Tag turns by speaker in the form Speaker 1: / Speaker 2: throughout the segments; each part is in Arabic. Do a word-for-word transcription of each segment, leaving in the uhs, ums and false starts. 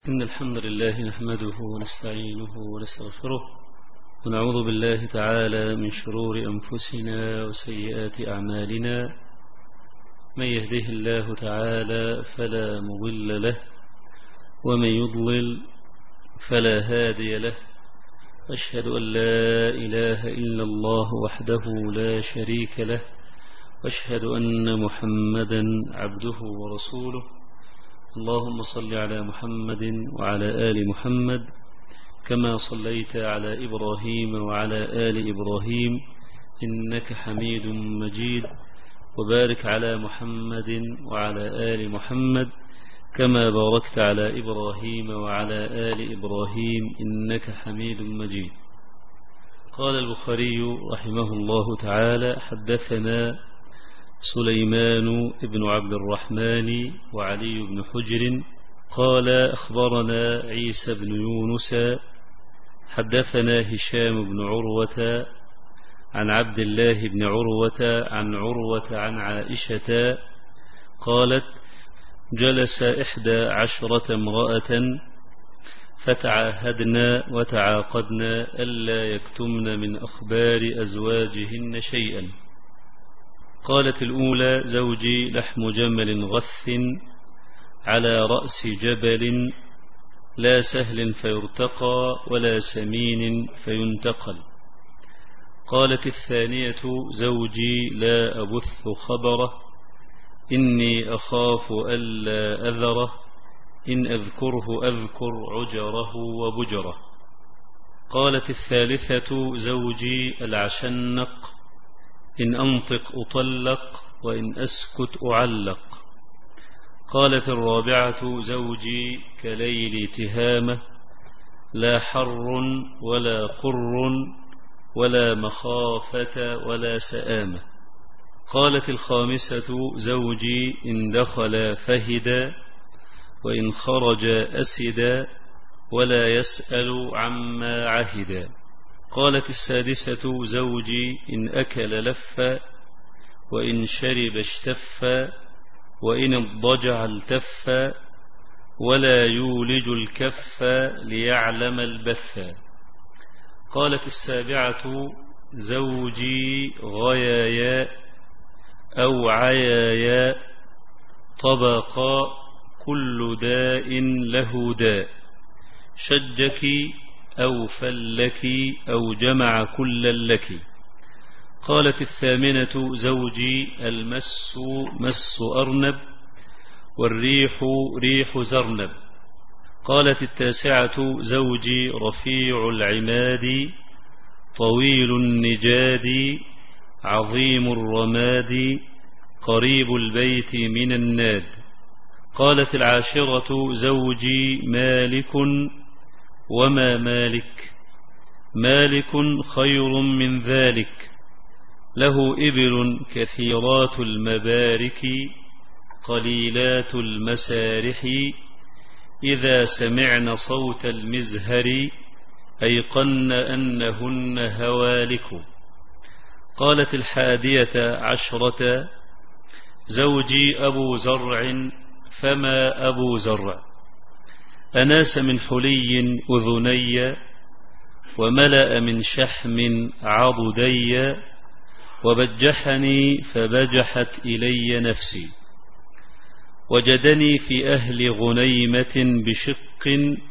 Speaker 1: إن الحمد لله نحمده ونستعينه ونستغفره ونعوذ بالله تعالى من شرور أنفسنا وسيئات أعمالنا. من يهده الله تعالى فلا مضل له ومن يضلل فلا هادي له. أشهد أن لا إله إلا الله وحده لا شريك له، وأشهد أن محمدا عبده ورسوله. اللهم صل على محمد وعلى آل محمد كما صليت على إبراهيم وعلى آل إبراهيم إنك حميد مجيد، وبارك على محمد وعلى آل محمد كما باركت على إبراهيم وعلى آل إبراهيم إنك حميد مجيد. قال البخاري رحمه الله تعالى: حدثنا سليمان بن عبد الرحمن وعلي بن حجر قال أخبرنا عيسى بن يونس حدثنا هشام بن عروة عن عبد الله بن عروة عن عروة عن عائشة قالت: جلس إحدى عشرة امرأة فتعاهدنا وتعاقدنا ألا يكتمن من أخبار أزواجهن شيئا. قالت الأولى: زوجي لحم جمل غث على رأس جبل، لا سهل فيرتقى ولا سمين فينتقل. قالت الثانية: زوجي لا أبث خبره، إني أخاف ألا أذره، إن أذكره أذكر عجره وبجره. قالت الثالثة: زوجي العشنق، إن أنطق أطلق وإن أسكت أعلق. قالت الرابعة: زوجي كليل تهامة، لا حر ولا قر ولا مخافة ولا سآمة. قالت الخامسة: زوجي إن دخل فهدا وإن خرج أسدا، ولا يسأل عما عهدا. قالت السادسة: زوجي إن أكل لفا وإن شرب اشتفا وإن اضطجع التفا، ولا يولج الكف ليعلم البثا. قالت السابعة: زوجي غيايا أو عيايا، طبقا كل داء له داء، شجك أو فلك أو جمع كل لك. قالت الثامنة: زوجي المس مس أرنب والريح ريح زرنب. قالت التاسعة: زوجي رفيع العماد، طويل النجاد، عظيم الرماد، قريب البيت من الناد. قالت العاشرة: زوجي مالك، وما مالك؟ مالك خير من ذلك، له إبل كثيرات المبارك، قليلات المسارح، إذا سمعن صوت المزهر أيقن أنهن هوالك. قالت الحادية عشرة: زوجي أبو زرع، فما أبو زرع؟ أناس من حلي أذني، وملأ من شحم عضدي، وبجحني فبجحت إلي نفسي، وجدني في أهل غنيمة بشق،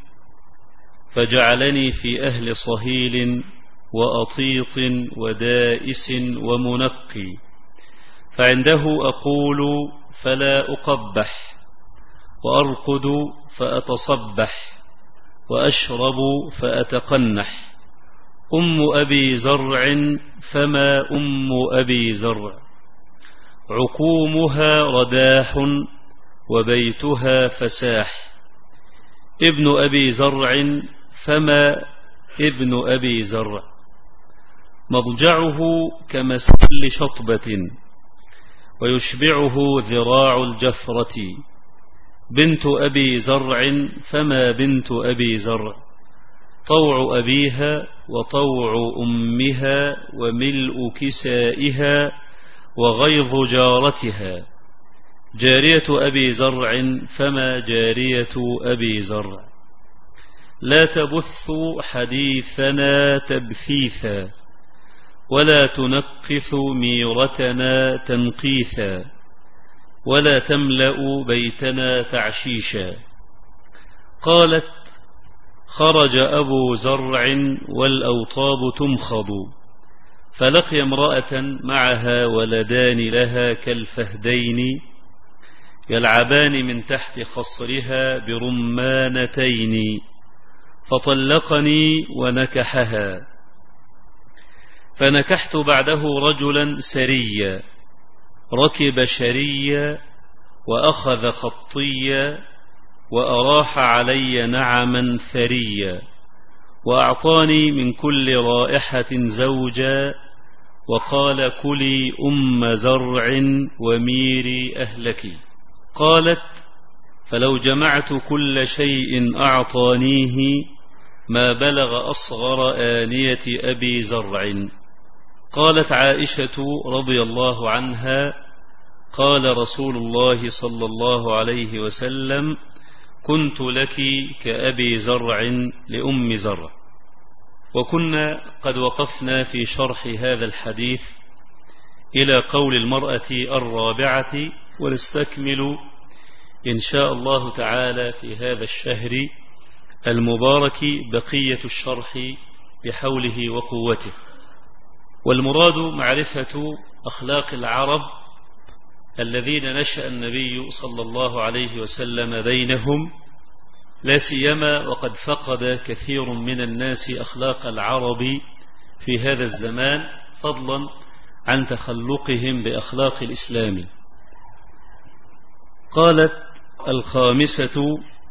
Speaker 1: فجعلني في أهل صهيل وأطيط ودائس ومنقي، فعنده أقول فلا أقبح، وأرقد فأتصبح، وأشرب فأتقنح. أم أبي زرع، فما أم أبي زرع؟ عقومها رداح وبيتها فساح. ابن أبي زرع، فما ابن أبي زرع؟ مضجعه كمسل شطبة، ويشبعه ذراع الجفرة. بنت أبي زرع، فما بنت أبي زرع؟ طوع أبيها وطوع أمها، وملء كسائها، وغيظ جارتها. جارية أبي زرع، فما جارية أبي زرع؟ لا تبثوا حديثنا تبثيثا ولا تنقثوا ميرتنا تنقيثا ولا تملأوا بيتنا تعشيشا. قالت: خرج أبو زرع والأوطاب تمخض، فلقي امرأة معها ولدان لها كالفهدين يلعبان من تحت خصرها برمانتين، فطلقني ونكحها. فنكحت بعده رجلا سريا ركب شريا وأخذ خطيا وأراح علي نعما ثريا، وأعطاني من كل رائحة زوجا، وقال: كلي أم زرع وميري أهلك. قالت: فلو جمعت كل شيء أعطانيه ما بلغ أصغر آنية أبي زرع. قالت عائشة رضي الله عنها: قال رسول الله صلى الله عليه وسلم: كنت لك كأبي زرع لأم زرع. وكنا قد وقفنا في شرح هذا الحديث إلى قول المرأة الرابعة، ونستكمل إن شاء الله تعالى في هذا الشهر المبارك بقية الشرح بحوله وقوته. والمراد معرفة أخلاق العرب الذين نشأ النبي صلى الله عليه وسلم بينهم، لا سيما وقد فقد كثير من الناس أخلاق العرب في هذا الزمان، فضلا عن تخلقهم بأخلاق الإسلام. قالت الخامسة: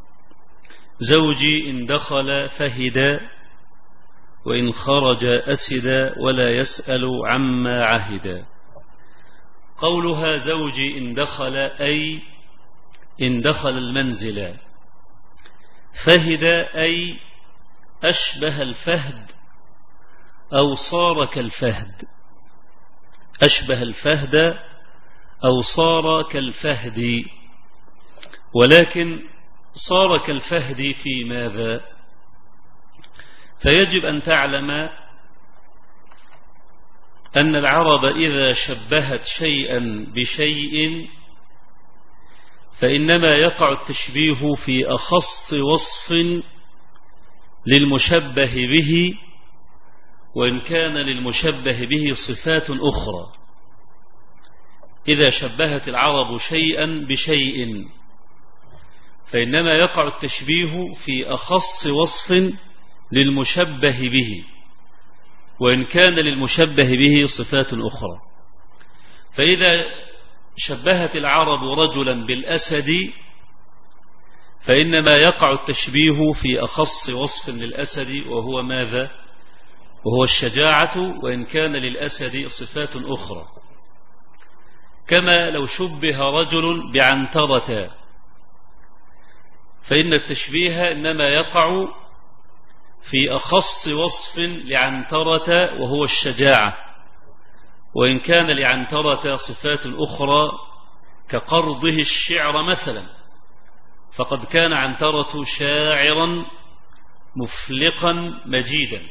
Speaker 1: زوجي إن دخل فهد وإن خرج أسد ولا يسأل عما عهد. قولها زوجي إن دخل أي إن دخل المنزل، فهد أي أشبه الفهد أو صار كالفهد، أشبه الفهد أو صار كالفهد. ولكن صار كالفهد في ماذا؟ فيجب أن تعلم أن العرب إذا شبهت شيئا بشيء فإنما يقع التشبيه في أخص وصف للمشبه به، وإن كان للمشبه به صفات أخرى. إذا شبهت العرب شيئا بشيء فإنما يقع التشبيه في أخص وصف للمشبه به، وإن كان للمشبه به صفات أخرى. فإذا شبهت العرب رجلا بالأسد فإنما يقع التشبيه في أخص وصف للأسد، وهو ماذا؟ وهو الشجاعة، وإن كان للأسد صفات أخرى. كما لو شبه رجل بعنترة فإن التشبيه إنما يقع في أخص وصف لعنترة وهو الشجاعة، وإن كان لعنترة صفات أخرى كقرضه الشعر مثلا، فقد كان عنترة شاعرا مفلقا مجيدا.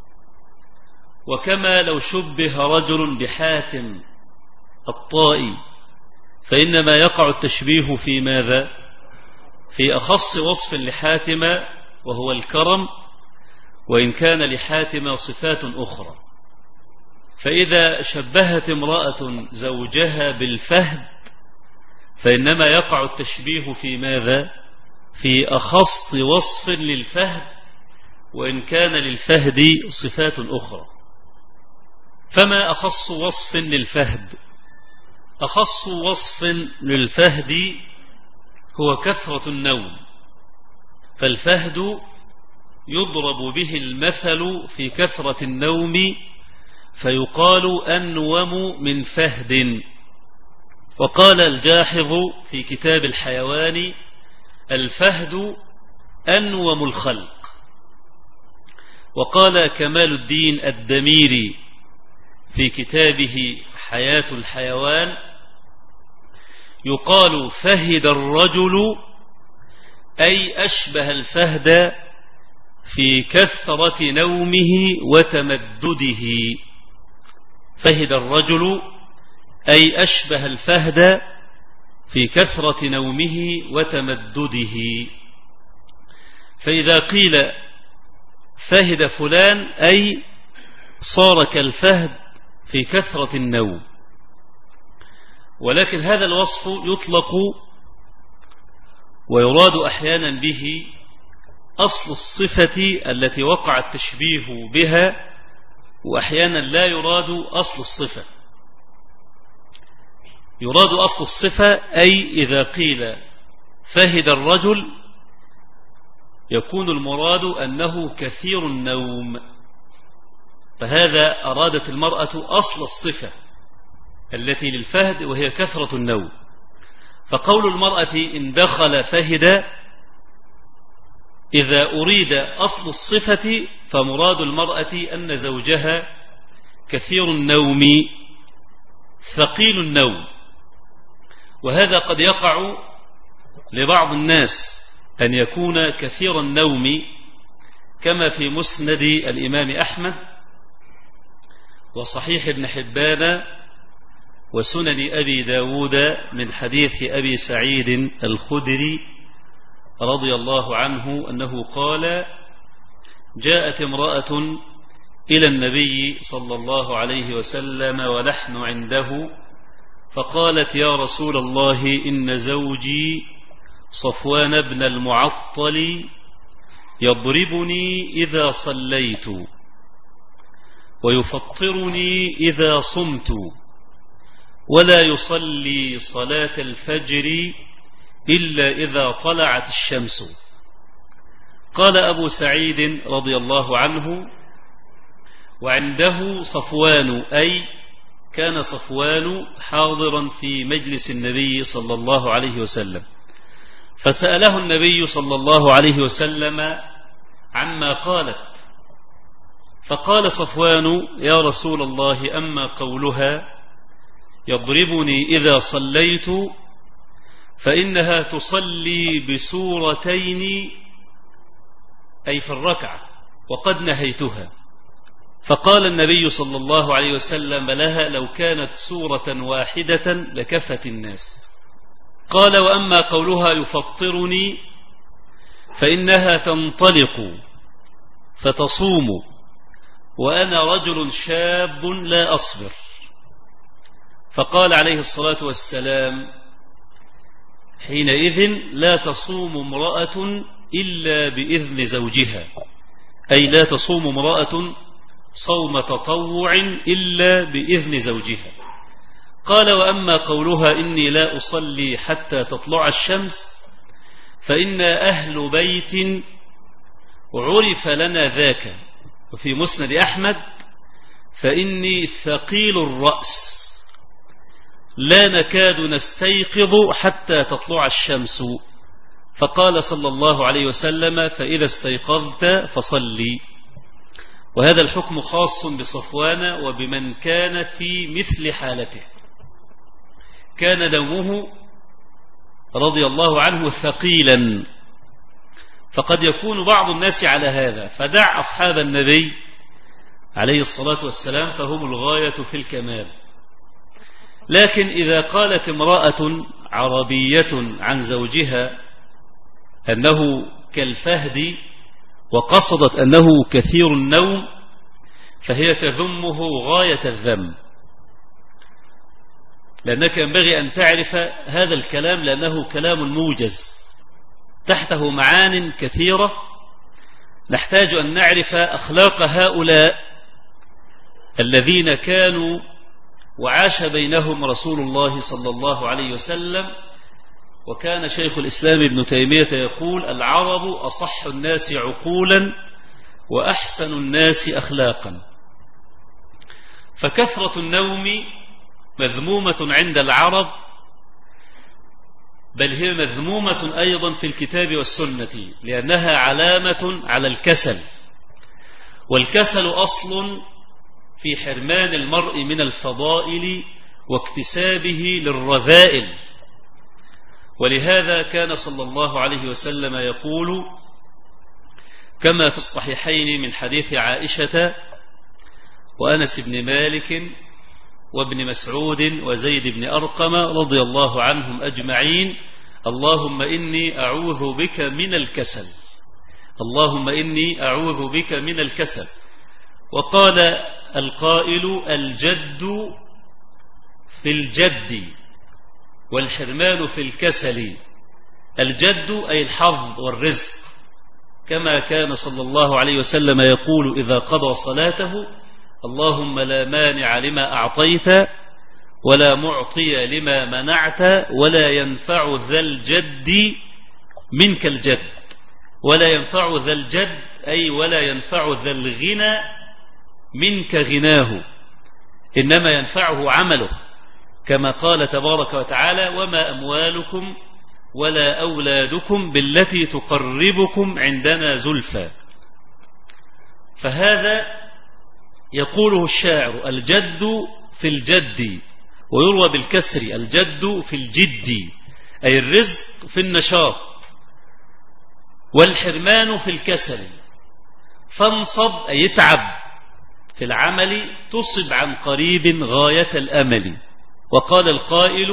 Speaker 1: وكما لو شبه رجل بحاتم الطائي فإنما يقع التشبيه في ماذا؟ في أخص وصف لحاتم وهو الكرم، وإن كان لحاتم صفات أخرى. فإذا شبهت امرأة زوجها بالفهد فإنما يقع التشبيه في ماذا؟ في أخص وصف للفهد، وإن كان للفهد صفات أخرى. فما أخص وصف للفهد؟ أخص وصف للفهد هو كثرة النوم، فالفهد يضرب به المثل في كثرة النوم، فيقال أنوم من فهد. وقال الجاحظ في كتاب الحيوان: الفهد أنوم الخلق. وقال كمال الدين الدميري في كتابه حياة الحيوان: يقال فهد الرجل أي أشبه الفهد في كثرة نومه وتمدده. فهد الرجل أي أشبه الفهد في كثرة نومه وتمدده. فإذا قيل فهد فلان أي صار كالفهد في كثرة النوم. ولكن هذا الوصف يطلق ويراد أحيانا به أصل الصفة التي وقع التشبيه بها، وأحيانا لا يراد أصل الصفة. يراد أصل الصفة أي إذا قيل فهد الرجل يكون المراد أنه كثير النوم، فهذا أرادت المرأة أصل الصفة التي للفهد وهي كثرة النوم. فقول المرأة إن دخل فهد إذا أريد أصل الصفة فمراد المرأة أن زوجها كثير النوم ثقيل النوم. وهذا قد يقع لبعض الناس أن يكون كثير النوم، كما في مسند الإمام أحمد وصحيح ابن حبان وسنن أبي داود من حديث أبي سعيد الخدري رضي الله عنه أنه قال: جاءت امرأة إلى النبي صلى الله عليه وسلم ونحن عنده فقالت: يا رسول الله إن زوجي صفوان بن المعطل يضربني إذا صليت ويفطرني إذا صمت ولا يصلي صلاة الفجر إلا إذا طلعت الشمس. قال أبو سعيد رضي الله عنه: وعنده صفوان، أي كان صفوان حاضرا في مجلس النبي صلى الله عليه وسلم، فسأله النبي صلى الله عليه وسلم عما قالت، فقال صفوان: يا رسول الله أما قولها يضربني إذا صليت فإنها تصلي بسورتين أي في الركعة وقد نهيتها. فقال النبي صلى الله عليه وسلم لها: لو كانت سورة واحدة لكفت الناس. قال: وأما قولها يفطرني فإنها تنطلق فتصوم وأنا رجل شاب لا أصبر. فقال عليه الصلاة والسلام: حينئذ لا تصوم امرأة إلا بإذن زوجها، أي لا تصوم امرأة صوم تطوع إلا بإذن زوجها. قال: وأما قولها إني لا أصلي حتى تطلع الشمس فإنا أهل بيت عرف لنا ذاك. وفي مسند أحمد: فإني ثقيل الرأس لا نكاد نستيقظ حتى تطلع الشمس. فقال صلى الله عليه وسلم: فإذا استيقظت فصلي. وهذا الحكم خاص بصفوان وبمن كان في مثل حالته، كان نومه رضي الله عنه ثقيلا. فقد يكون بعض الناس على هذا، فدع أصحاب النبي عليه الصلاة والسلام فهم الغاية في الكمال. لكن إذا قالت امرأة عربية عن زوجها أنه كالفهد وقصدت أنه كثير النوم فهي تذمه غاية الذم، لأنك ينبغي أن تعرف هذا الكلام لأنه كلام موجز تحته معان كثيرة، نحتاج أن نعرف أخلاق هؤلاء الذين كانوا وعاش بينهم رسول الله صلى الله عليه وسلم. وكان شيخ الإسلام ابن تيمية يقول: العرب أصح الناس عقولا وأحسن الناس أخلاقا. فكثرة النوم مذمومة عند العرب، بل هي مذمومة أيضا في الكتاب والسنة، لأنها علامة على الكسل، والكسل أصل في حرمان المرء من الفضائل واكتسابه للرذائل. ولهذا كان صلى الله عليه وسلم يقول: كما في الصحيحين من حديث عائشة وأنس بن مالك وابن مسعود وزيد بن أرقم رضي الله عنهم أجمعين: اللهم إني أعوذ بك من الكسل، اللهم إني أعوذ بك من الكسل. وقال القائل: الجد في الجد والحرمان في الكسل. الجد أي الحظ والرزق، كما كان صلى الله عليه وسلم يقول إذا قضى صلاته: اللهم لا مانع لما أعطيت ولا معطي لما منعت ولا ينفع ذا الجد منك الجد. ولا ينفع ذا الجد أي ولا ينفع ذا الغنى منك غناه، إنما ينفعه عمله، كما قال تبارك وتعالى: وما أموالكم ولا أولادكم بالتي تقربكم عندنا زلفى. فهذا يقوله الشاعر: الجد في الجد، ويروى بالكسر: الجد في الجد، أي الرزق في النشاط، والحرمان في الكسل. فانصب أي اتعب في العمل، تصب عن قريب غاية الأمل. وقال القائل: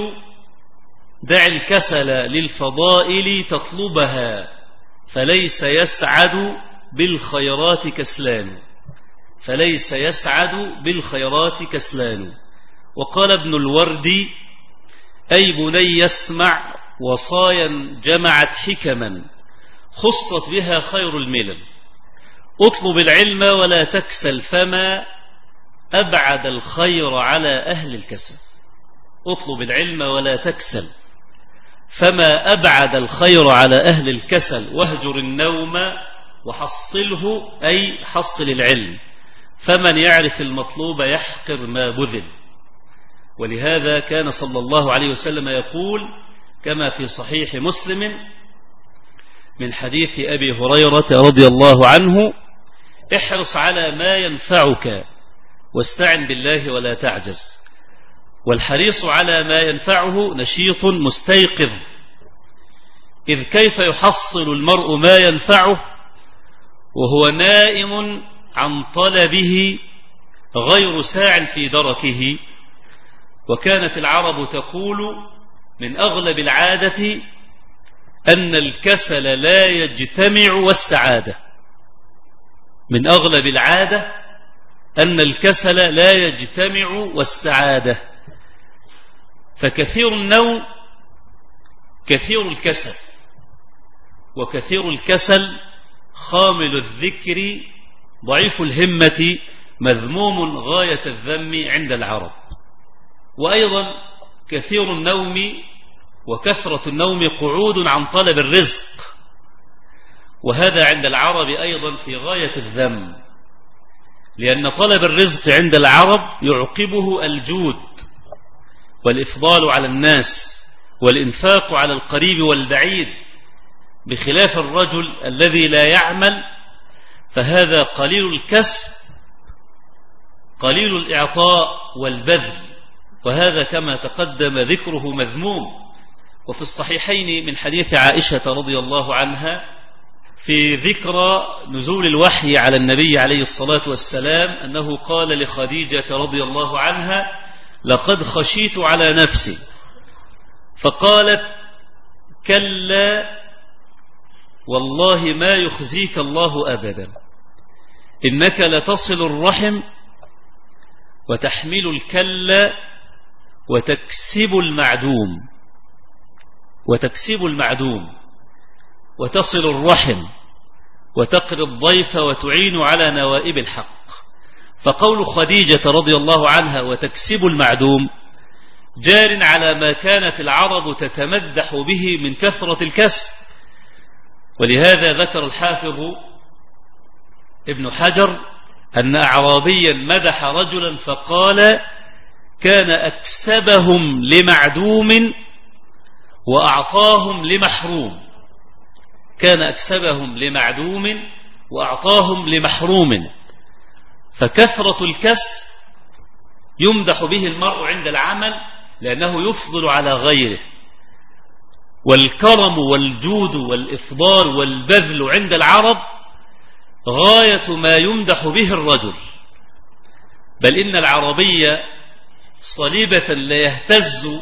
Speaker 1: دع الكسل للفضائل تطلبها فليس يسعد بالخيرات كسلان، فليس يسعد بالخيرات كسلان. وقال ابن الوردي: أي بني يسمع وصايا جمعت حكما خصت بها خير الملل، اطلب العلم ولا تكسل فما أبعد الخير على أهل الكسل. اطلب العلم ولا تكسل فما أبعد الخير على أهل الكسل، واهجر النوم وحصله أي حصل العلم، فمن يعرف المطلوب يحقر ما بذل. ولهذا كان صلى الله عليه وسلم يقول كما في صحيح مسلم من حديث أبي هريرة رضي الله عنه: احرص على ما ينفعك واستعن بالله ولا تعجز. والحريص على ما ينفعه نشيط مستيقظ، إذ كيف يحصل المرء ما ينفعه وهو نائم عن طلبه غير ساع في دركه. وكانت العرب تقول من أغلب العادة أن الكسل لا يجتمع والسعادة، من أغلب العادة أن الكسل لا يجتمع والسعادة. فكثير النوم كثير الكسل، وكثير الكسل خامل الذكر ضعيف الهمة مذموم غاية الذم عند العرب. وأيضا كثير النوم وكثرة النوم قعود عن طلب الرزق، وهذا عند العرب أيضا في غاية الذم، لأن طلب الرزق عند العرب يعقبه الجود والإفضال على الناس والإنفاق على القريب والبعيد، بخلاف الرجل الذي لا يعمل، فهذا قليل الكسب قليل الإعطاء والبذل، وهذا كما تقدم ذكره مذموم. وفي الصحيحين من حديث عائشة رضي الله عنها في ذكرى نزول الوحي على النبي عليه الصلاة والسلام أنه قال لخديجة رضي الله عنها: لقد خشيت على نفسي، فقالت: كلا والله ما يخزيك الله أبدا، إنك لتصل الرحم وتحمل الكلا وتكسب المعدوم وتكسب المعدوم وتصل الرحم وتقري الضيف وتعين على نوائب الحق. فقول خديجة رضي الله عنها وتكسب المعدوم جار على ما كانت العرب تتمدح به من كثرة الكسب. ولهذا ذكر الحافظ ابن حجر أن أعرابيا مدح رجلا فقال: كان أكسبهم لمعدوم وأعطاهم لمحروم، كان أكسبهم لمعدوم وأعطاهم لمحروم. فكثرة الكسب يمدح به المرء عند العمل لأنه يفضل على غيره، والكرم والجود والإفضال والبذل عند العرب غاية ما يمدح به الرجل، بل إن العربية صليبة لا يهتز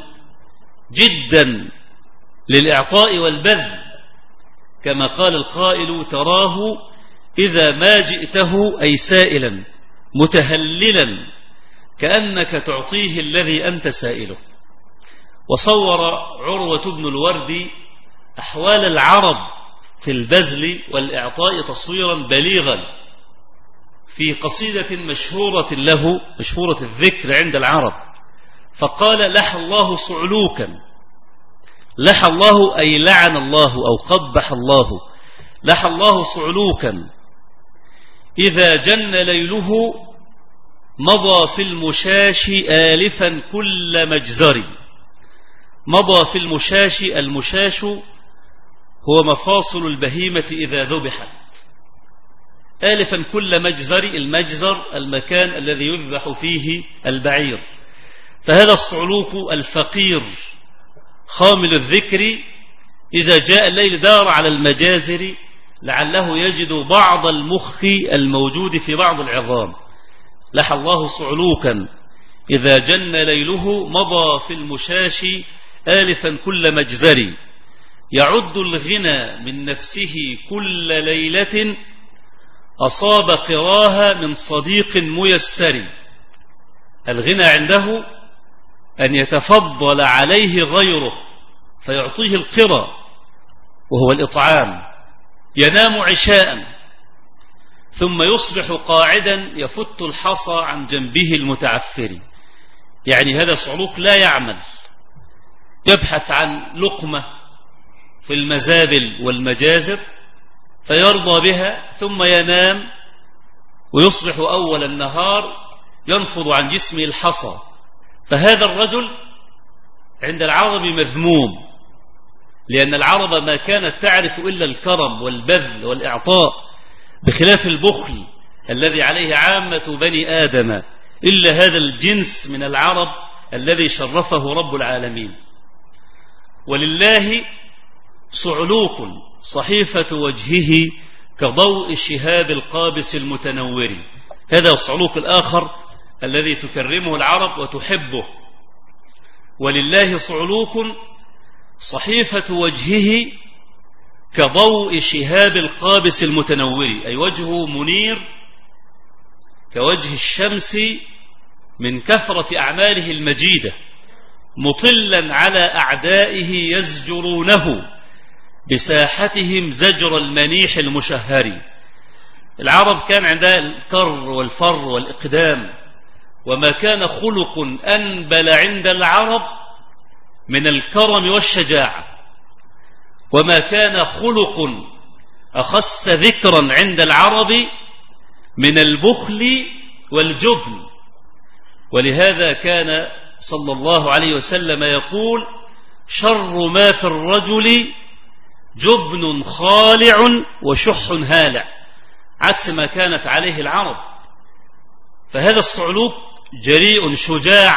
Speaker 1: جدا للإعطاء والبذل، كما قال القائل: تراه إذا ما جئته أي سائلا متهللا كأنك تعطيه الذي أنت سائله. وصور عروة بن الوردي أحوال العرب في البذل والإعطاء تصويرا بليغا في قصيدة مشهورة له، مشهورة الذكر عند العرب، فقال: لح الله صعلوكا. لح الله أي لعن الله أو قبح الله. لح الله صعلوكا إذا جن ليله مضى في المشاش آلفا كل مجزر. مضى في المشاش، المشاش هو مفاصل البهيمة إذا ذبحت. آلفا كل مجزر، المجزر المكان الذي يذبح فيه البعير. فهذا الصعلوك الفقير خامل الذكر إذا جاء الليل دار على المجازر لعله يجد بعض المخ الموجود في بعض العظام. لح الله صعلوكا إذا جن ليله مضى في المشاش آلفا كل مجزر. يعد الغنى من نفسه كل ليلة أصاب قراها من صديق ميسر. الغنى عنده أن يتفضل عليه غيره فيعطيه القرى وهو الإطعام. ينام عشاء ثم يصبح قاعدا يفت الحصى عن جنبه المتعفر. يعني هذا صعلوك لا يعمل، يبحث عن لقمة في المزابل والمجازر فيرضى بها، ثم ينام ويصبح أول النهار ينفض عن جسمه الحصى. فهذا الرجل عند العرب مذموم، لأن العرب ما كانت تعرف إلا الكرم والبذل والإعطاء، بخلاف البخل الذي عليه عامة بني آدم، إلا هذا الجنس من العرب الذي شرفه رب العالمين. ولله صعلوك صحيفة وجهه كضوء الشهاب القابس المتنور. هذا الصعلوك الآخر الذي تكرمه العرب وتحبه. ولله صعلوك صحيفة وجهه كضوء شهاب القابس المتنور، أي وجهه منير كوجه الشمس من كثرة أعماله المجيدة، مطلا على أعدائه يزجرونه بساحتهم زجر المنيح المشهر. العرب كان عندها الكر والفر والإقدام، وما كان خلق أنبل عند العرب من الكرم والشجاعة، وما كان خلق أخص ذكرا عند العرب من البخل والجبن. ولهذا كان صلى الله عليه وسلم يقول: شر ما في الرجل جبن خالع وشح هالع، عكس ما كانت عليه العرب. فهذا الصعلوك جريء شجاع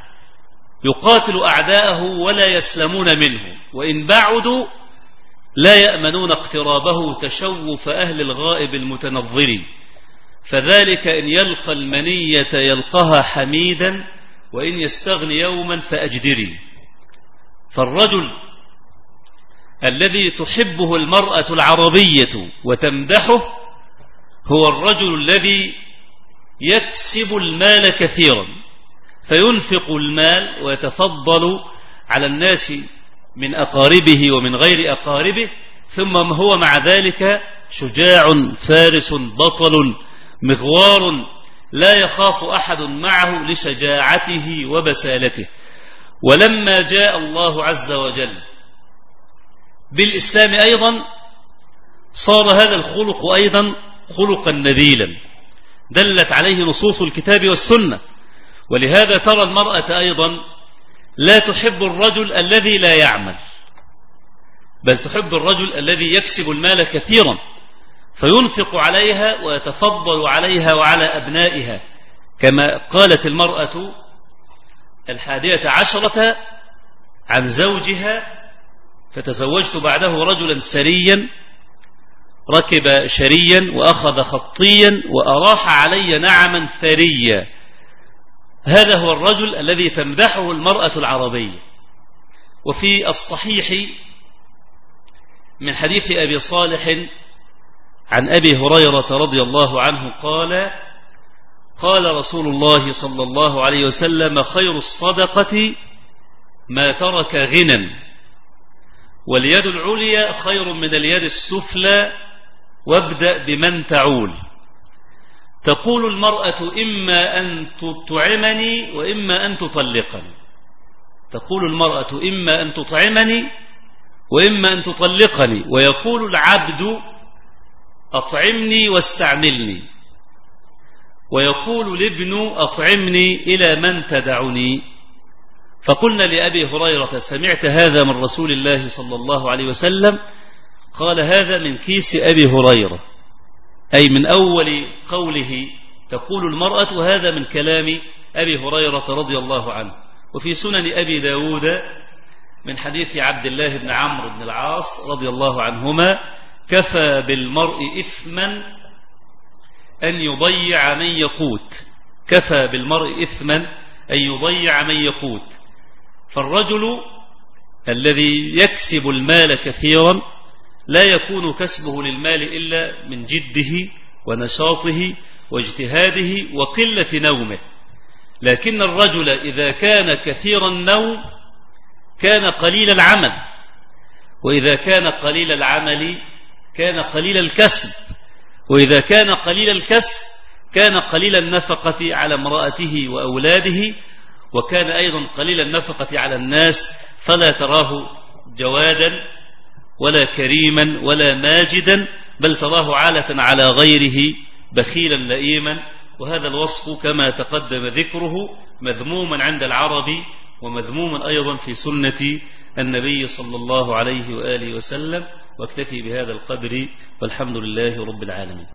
Speaker 1: يقاتل أعداءه ولا يسلمون منه، وإن بعدوا لا يأمنون اقترابه تشوف أهل الغائب المتنظر. فذلك إن يلقى المنية يلقها حميدا، وإن يستغني يوما فأجدري. فالرجل الذي تحبه المرأة العربية وتمدحه هو الرجل الذي يكسب المال كثيرا فينفق المال ويتفضل على الناس من أقاربه ومن غير أقاربه، ثم هو مع ذلك شجاع فارس بطل مغوار لا يخاف أحد معه لشجاعته وبسالته. ولما جاء الله عز وجل بالإسلام أيضا صار هذا الخلق أيضا خلقا نبيلا دلت عليه نصوص الكتاب والسنة. ولهذا ترى المرأة أيضا لا تحب الرجل الذي لا يعمل، بل تحب الرجل الذي يكسب المال كثيرا فينفق عليها ويتفضل عليها وعلى أبنائها، كما قالت المرأة الحادية عشرة عن زوجها: فتزوجت بعده رجلا سريا ركب شريا وأخذ خطيا وأراح علي نعما ثريا. هذا هو الرجل الذي تمدحه المرأة العربية. وفي الصحيح من حديث أبي صالح عن أبي هريرة رضي الله عنه قال قال رسول الله صلى الله عليه وسلم: خير الصدقة ما ترك غنى، واليد العليا خير من اليد السفلى، وابدأ بمن تعول. تقول المرأة: إما أن تطعمني وإما أن تطلقني. تقول المرأة: إما أن تطعمني وإما أن تطلقني. ويقول العبد: أطعمني واستعملني. ويقول الابن: أطعمني إلى من تدعني. فقلنا لأبي هريرة: سمعت هذا من رسول الله صلى الله عليه وسلم؟ قال: هذا من كيس أبي هريرة، أي من أول قوله تقول المرأة، هذا من كلام أبي هريرة رضي الله عنه. وفي سنن أبي داود من حديث عبد الله بن عمرو بن العاص رضي الله عنهما: كفى بالمرء إثما أن يضيع من يقوت. كفى بالمرء إثما أن يضيع من يقوت. فالرجل الذي يكسب المال كثيرا لا يكون كسبه للمال إلا من جده ونشاطه واجتهاده وقلة نومه. لكن الرجل إذا كان كثير النوم كان قليل العمل، وإذا كان قليل العمل كان قليل الكسب، وإذا كان قليل الكسب كان قليل النفقة على امرأته وأولاده، وكان أيضا قليل النفقة على الناس، فلا تراه جوادا ولا كريما ولا ماجدا، بل تراه عالة على غيره بخيلا لئيما. وهذا الوصف كما تقدم ذكره مذموما عند العرب، ومذموما أيضا في سنة النبي صلى الله عليه وآله وسلم. واكتفي بهذا القدر، والحمد لله رب العالمين.